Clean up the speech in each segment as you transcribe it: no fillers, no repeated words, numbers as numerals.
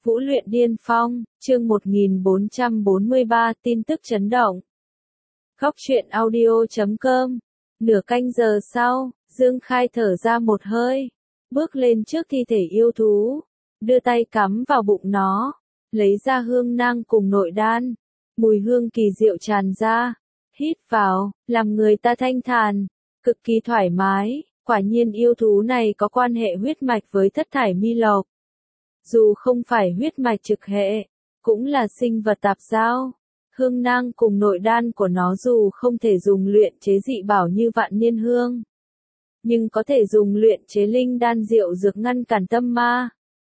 Vũ luyện điên phong, chương 1443 tin tức chấn động. Góc truyện audio.com. Nửa canh giờ sau, Dương Khai thở ra một hơi, bước lên trước thi thể yêu thú, đưa tay cắm vào bụng nó, lấy ra hương nang cùng nội đan. Mùi hương kỳ diệu tràn ra, hít vào, làm người ta thanh thản, cực kỳ thoải mái. Quả nhiên yêu thú này có quan hệ huyết mạch với thất thải mi lộc. Dù không phải huyết mạch trực hệ, cũng là sinh vật tạp giao. Hương nang cùng nội đan của nó dù không thể dùng luyện chế dị bảo như vạn niên hương, nhưng có thể dùng luyện chế linh đan diệu dược ngăn cản tâm ma.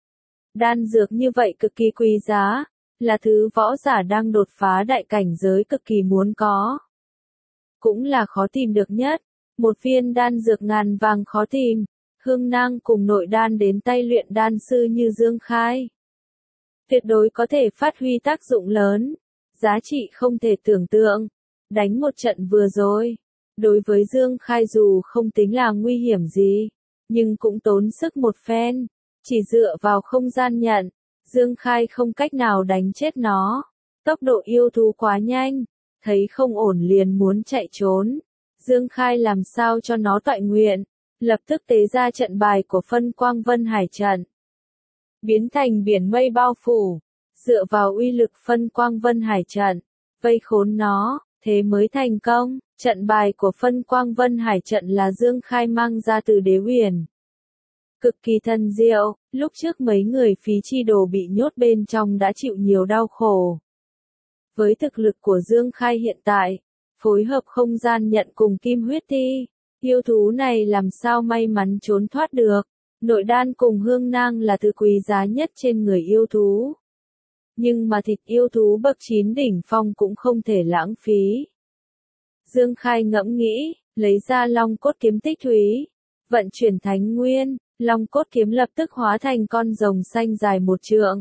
Đan dược như vậy cực kỳ quý giá, là thứ võ giả đang đột phá đại cảnh giới cực kỳ muốn có. Cũng là khó tìm được nhất, một viên đan dược ngàn vàng khó tìm. Hương nang cùng nội đan đến tay luyện đan sư như Dương Khai, tuyệt đối có thể phát huy tác dụng lớn, giá trị không thể tưởng tượng. Đánh một trận vừa rồi, đối với Dương Khai dù không tính là nguy hiểm gì, nhưng cũng tốn sức một phen. Chỉ dựa vào không gian nhận, Dương Khai không cách nào đánh chết nó. Tốc độ yêu thú quá nhanh, thấy không ổn liền muốn chạy trốn. Dương Khai làm sao cho nó toại nguyện, lập tức tế ra trận bài của phân quang vân hải trận, biến thành biển mây bao phủ, dựa vào uy lực phân quang vân hải trận, vây khốn nó, thế mới thành công. Trận bài của phân quang vân hải trận là Dương Khai mang ra từ Đế Huyền, cực kỳ thần diệu. Lúc trước mấy người phí chi đồ bị nhốt bên trong đã chịu nhiều đau khổ. Với thực lực của Dương Khai hiện tại, phối hợp không gian nhận cùng kim huyết thi, yêu thú này làm sao may mắn trốn thoát được. Nội đan cùng hương nang là thứ quý giá nhất trên người yêu thú. Nhưng mà thịt yêu thú bậc 9 đỉnh phong cũng không thể lãng phí. Dương Khai ngẫm nghĩ, lấy ra long cốt kiếm tích thúy, vận chuyển thánh nguyên, long cốt kiếm lập tức hóa thành con rồng xanh dài 1 trượng.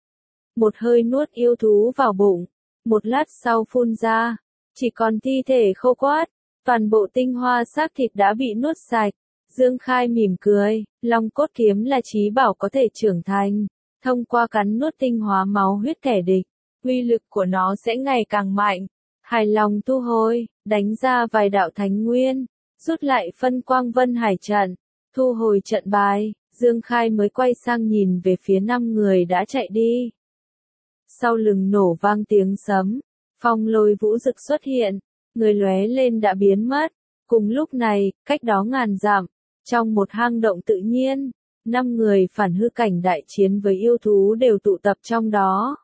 Một hơi nuốt yêu thú vào bụng, một lát sau phun ra, chỉ còn thi thể khô quát, toàn bộ tinh hoa xác thịt đã bị nuốt sạch. Dương Khai mỉm cười, long cốt kiếm là chí bảo có thể trưởng thành, thông qua cắn nuốt tinh hóa máu huyết kẻ địch, uy lực của nó sẽ ngày càng mạnh. Hài lòng thu hồi, đánh ra vài đạo thánh nguyên, rút lại phân quang vân hải trận, thu hồi trận bài, Dương Khai mới quay sang nhìn về phía 5 người đã chạy đi. Sau lưng nổ vang tiếng sấm, phong lôi vũ rực xuất hiện, người lóe lên đã biến mất. Cùng lúc này, cách đó ngàn dặm, trong một hang động tự nhiên, 5 người phản hư cảnh đại chiến với yêu thú đều tụ tập trong đó.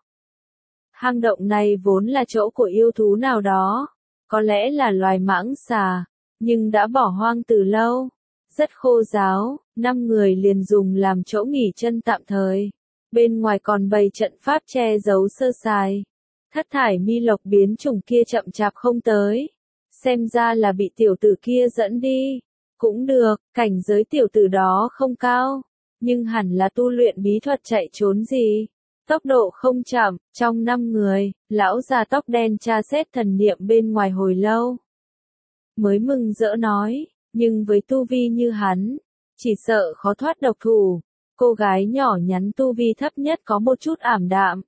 Hang động này vốn là chỗ của yêu thú nào đó, có lẽ là loài mãng xà, nhưng đã bỏ hoang từ lâu, rất khô ráo. 5 người liền dùng làm chỗ nghỉ chân tạm thời. Bên ngoài còn bày trận pháp che giấu sơ sài. Thất thải mi lộc biến chủng kia chậm chạp không tới, xem ra là bị tiểu tử kia dẫn đi. Cũng được, cảnh giới tiểu tử đó không cao, nhưng hẳn là tu luyện bí thuật chạy trốn gì. Tốc độ không chậm, trong 5 người, lão già tóc đen tra xét thần niệm bên ngoài hồi lâu, mới mừng rỡ nói, nhưng với tu vi như hắn, chỉ sợ khó thoát độc thủ. Cô gái nhỏ nhắn tu vi thấp nhất có một chút ảm đạm,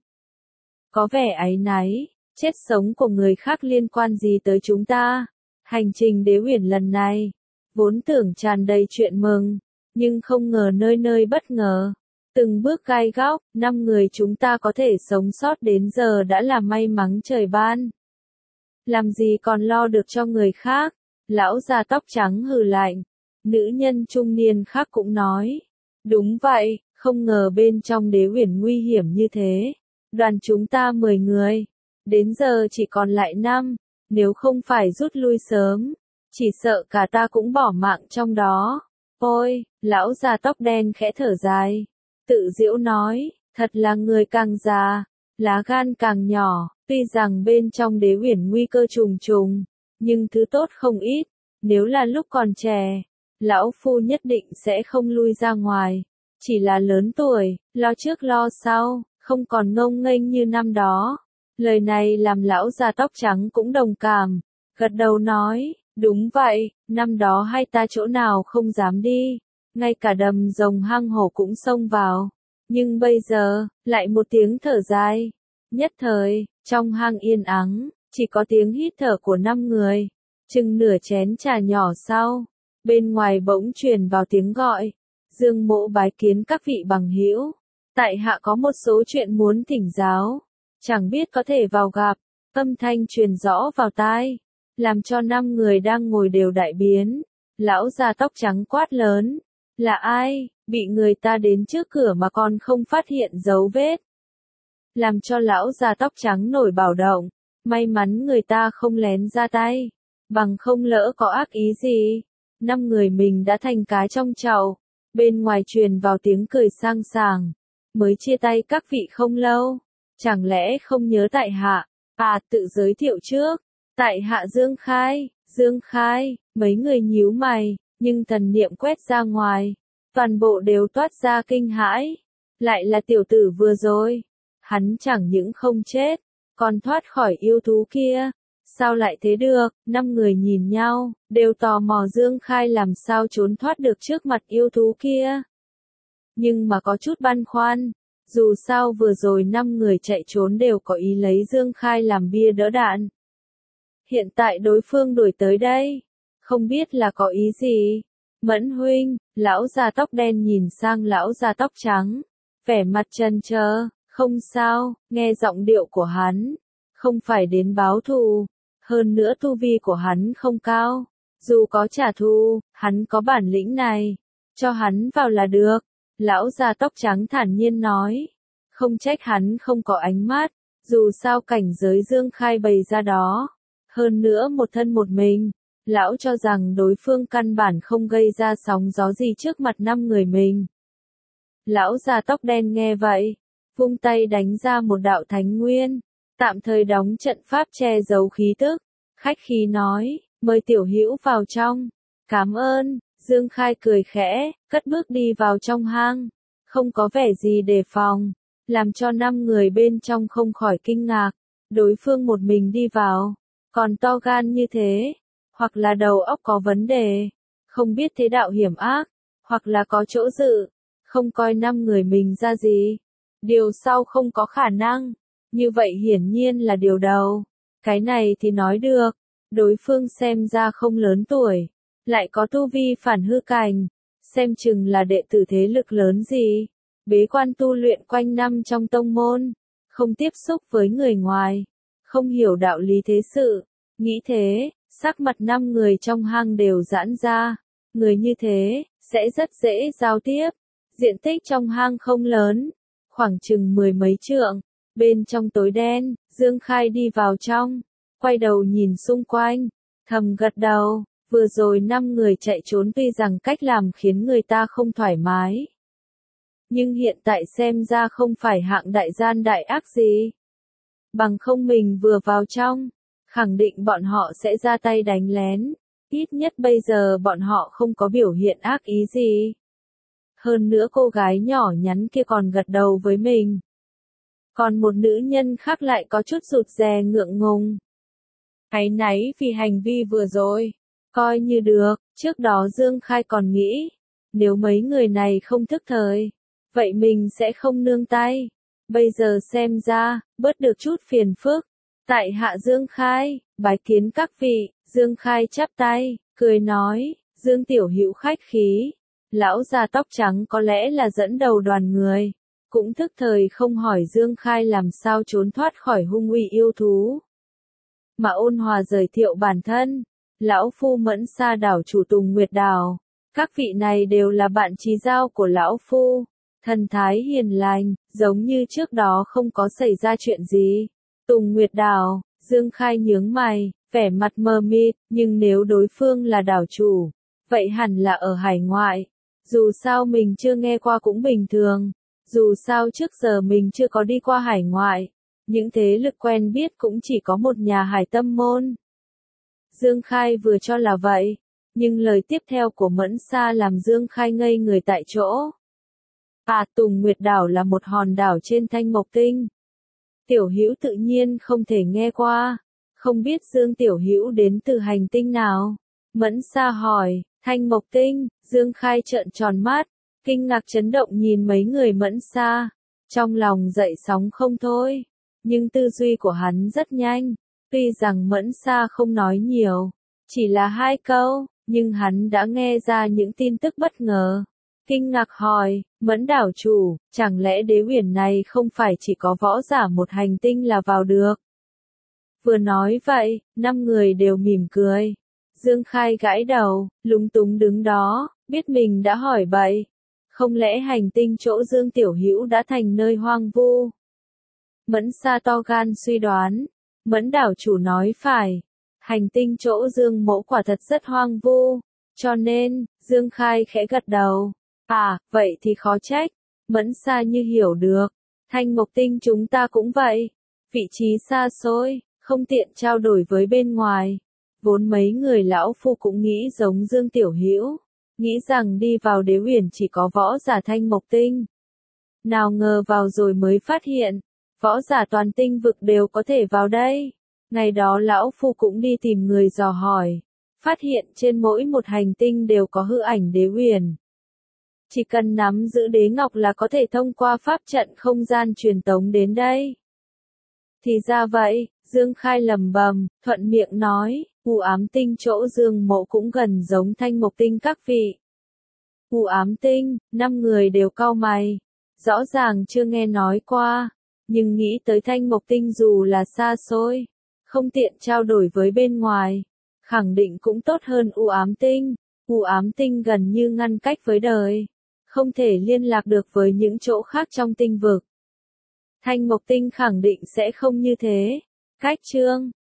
có vẻ áy náy, chết sống của người khác liên quan gì tới chúng ta. Hành trình Đế Huyền lần này, vốn tưởng tràn đầy chuyện mừng, nhưng không ngờ nơi nơi bất ngờ. Từng bước gai góc, 5 người chúng ta có thể sống sót đến giờ đã là may mắn trời ban. Làm gì còn lo được cho người khác. Lão già tóc trắng hừ lạnh. Nữ nhân trung niên khác cũng nói, đúng vậy, không ngờ bên trong Đế Huyền nguy hiểm như thế. Đoàn chúng ta 10 người, đến giờ chỉ còn lại 5, nếu không phải rút lui sớm, chỉ sợ cả ta cũng bỏ mạng trong đó. Ôi, lão già tóc đen khẽ thở dài, tự giễu nói, thật là người càng già, lá gan càng nhỏ. Tuy rằng bên trong Đế Huyền nguy cơ trùng trùng, nhưng thứ tốt không ít. Nếu là lúc còn trẻ, lão phu nhất định sẽ không lui ra ngoài. Chỉ là lớn tuổi, lo trước lo sau, không còn ngông nghênh như năm đó. Lời này làm lão già tóc trắng cũng đồng cảm, gật đầu nói, đúng vậy, năm đó hai ta chỗ nào không dám đi, ngay cả đầm rồng hang hổ cũng xông vào. Nhưng bây giờ, lại một tiếng thở dài. Nhất thời, trong hang yên ắng, chỉ có tiếng hít thở của 5 người. Chừng nửa chén trà nhỏ sau, bên ngoài bỗng truyền vào tiếng gọi. Dương Mỗ bái kiến các vị bằng hữu. Tại hạ có một số chuyện muốn thỉnh giáo. Chẳng biết có thể vào gặp. Âm thanh truyền rõ vào tai, làm cho 5 người đang ngồi đều đại biến. Lão già tóc trắng quát lớn. Là ai, bị người ta đến trước cửa mà còn không phát hiện dấu vết. Làm cho lão già tóc trắng nổi bạo động. May mắn người ta không lén ra tay. Bằng không lỡ có ác ý gì. 5 người mình đã thành cá trong chậu. Bên ngoài truyền vào tiếng cười sang sảng. Mới chia tay các vị không lâu. Chẳng lẽ không nhớ tại hạ? Tự giới thiệu trước. Tại hạ Dương Khai. Dương Khai, mấy người nhíu mày, nhưng thần niệm quét ra ngoài. Toàn bộ đều toát ra kinh hãi. Lại là tiểu tử vừa rồi. Hắn chẳng những không chết, còn thoát khỏi yêu thú kia. Sao lại thế được? 5 người nhìn nhau, đều tò mò Dương Khai làm sao trốn thoát được trước mặt yêu thú kia. Nhưng mà có chút băn khoăn. Dù sao vừa rồi 5 người chạy trốn đều có ý lấy Dương Khai làm bia đỡ đạn. Hiện tại đối phương đuổi tới đây. Không biết là có ý gì. Mẫn huynh, lão già tóc đen nhìn sang lão già tóc trắng. Vẻ mặt chần chờ, không sao, nghe giọng điệu của hắn. Không phải đến báo thù. Hơn nữa tu vi của hắn không cao. Dù có trả thù, hắn có bản lĩnh này. Cho hắn vào là được. Lão già tóc trắng thản nhiên nói. Không trách hắn không có ánh mắt. Dù sao cảnh giới Dương Khai bày ra đó. Hơn nữa một thân một mình. Lão cho rằng đối phương căn bản không gây ra sóng gió gì trước mặt 5 người mình. Lão già tóc đen nghe vậy. Vung tay đánh ra một đạo thánh nguyên. Tạm thời đóng trận pháp che giấu khí tức. Khách khí nói, mời tiểu hữu vào trong. Cảm ơn. Dương Khai cười khẽ, cất bước đi vào trong hang. Không có vẻ gì đề phòng. Làm cho 5 người bên trong không khỏi kinh ngạc. Đối phương một mình đi vào. Còn to gan như thế. Hoặc là đầu óc có vấn đề. Không biết thế đạo hiểm ác. Hoặc là có chỗ dự. Không coi 5 người mình ra gì. Điều sau không có khả năng. Như vậy hiển nhiên là điều đầu. Cái này thì nói được. Đối phương xem ra không lớn tuổi. Lại có tu vi phản hư cảnh. Xem chừng là đệ tử thế lực lớn gì. Bế quan tu luyện quanh năm trong tông môn. Không tiếp xúc với người ngoài. Không hiểu đạo lý thế sự. Nghĩ thế, sắc mặt 5 người trong hang đều giãn ra. Người như thế, sẽ rất dễ giao tiếp. Diện tích trong hang không lớn. Khoảng chừng 10 mấy trượng. Bên trong tối đen, Dương Khai đi vào trong. Quay đầu nhìn xung quanh. Thầm gật đầu. Vừa rồi 5 người chạy trốn tuy rằng cách làm khiến người ta không thoải mái. Nhưng hiện tại xem ra không phải hạng đại gian đại ác gì. Bằng không mình vừa vào trong, khẳng định bọn họ sẽ ra tay đánh lén. Ít nhất bây giờ bọn họ không có biểu hiện ác ý gì. Hơn nữa cô gái nhỏ nhắn kia còn gật đầu với mình. Còn một nữ nhân khác lại có chút rụt rè ngượng ngùng. Áy náy vì hành vi vừa rồi. Coi như được, trước đó Dương Khai còn nghĩ. Nếu mấy người này không thức thời, vậy mình sẽ không nương tay. Bây giờ xem ra, bớt được chút phiền phức. Tại hạ Dương Khai, bái kiến các vị. Dương Khai chắp tay, cười nói, Dương tiểu hữu khách khí. Lão già tóc trắng có lẽ là dẫn đầu đoàn người. Cũng thức thời không hỏi Dương Khai làm sao trốn thoát khỏi hung uy yêu thú. Mà ôn hòa giới thiệu bản thân. Lão Phu Mẫn Sa đảo chủ Tùng Nguyệt Đảo. Các vị này đều là bạn chí giao của Lão Phu. Thần thái hiền lành, giống như trước đó không có xảy ra chuyện gì. Tùng Nguyệt Đảo, Dương Khai nhướng mày, vẻ mặt mờ mịt, nhưng nếu đối phương là đảo chủ, vậy hẳn là ở hải ngoại. Dù sao mình chưa nghe qua cũng bình thường. Dù sao trước giờ mình chưa có đi qua hải ngoại. Những thế lực quen biết cũng chỉ có một nhà Hải Tâm Môn. Dương Khai vừa cho là vậy, nhưng lời tiếp theo của Mẫn Sa làm Dương Khai ngây người tại chỗ. Tùng Nguyệt Đảo là một hòn đảo trên Thanh Mộc Tinh. Tiểu Hữu tự nhiên không thể nghe qua, không biết Dương Tiểu Hữu đến từ hành tinh nào. Mẫn Sa hỏi, Thanh Mộc Tinh. Dương Khai trợn tròn mắt, Kinh ngạc chấn động nhìn mấy người Mẫn Sa, trong lòng dậy sóng không thôi, nhưng tư duy của hắn rất nhanh, tuy rằng Mẫn Sa không nói nhiều, chỉ là 2 câu, nhưng hắn đã nghe ra những tin tức bất ngờ. Kinh ngạc hỏi, Mẫn đảo chủ, chẳng lẽ đế uyển này không phải chỉ có võ giả một hành tinh là vào được? Vừa nói vậy, 5 người đều mỉm cười. Dương Khai gãi đầu, lúng túng đứng đó, biết mình đã hỏi bậy. Không lẽ hành tinh chỗ Dương Tiểu Hữu đã thành nơi hoang vu? Mẫn Sa to gan suy đoán. Mẫn đảo chủ nói phải. Hành tinh chỗ Dương Mỗ quả thật rất hoang vu. Cho nên, Dương Khai khẽ gật đầu. À, vậy thì khó trách. Mẫn Sa như hiểu được. Thanh Mộc Tinh chúng ta cũng vậy. Vị trí xa xôi, không tiện trao đổi với bên ngoài. Vốn mấy người lão phu cũng nghĩ giống Dương Tiểu Hữu, nghĩ rằng đi vào đế uyển chỉ có võ giả Thanh Mộc Tinh. Nào ngờ vào rồi mới phát hiện, võ giả toàn tinh vực đều có thể vào đây. Ngày đó lão phu cũng đi tìm người dò hỏi, phát hiện trên mỗi một hành tinh đều có hư ảnh đế uyển. Chỉ cần nắm giữ đế ngọc là có thể thông qua pháp trận không gian truyền tống đến đây. Thì ra vậy, Dương Khai lẩm bẩm, thuận miệng nói, u ám tinh chỗ Dương Mộ cũng gần giống Thanh Mộc Tinh các vị. U ám tinh, 5 người đều cau mày. Rõ ràng chưa nghe nói qua, nhưng nghĩ tới Thanh Mộc Tinh dù là xa xôi, không tiện trao đổi với bên ngoài, khẳng định cũng tốt hơn u ám tinh. U ám tinh gần như ngăn cách với đời, không thể liên lạc được với những chỗ khác trong tinh vực. Thanh Mộc Tinh khẳng định sẽ không như thế. Cách chương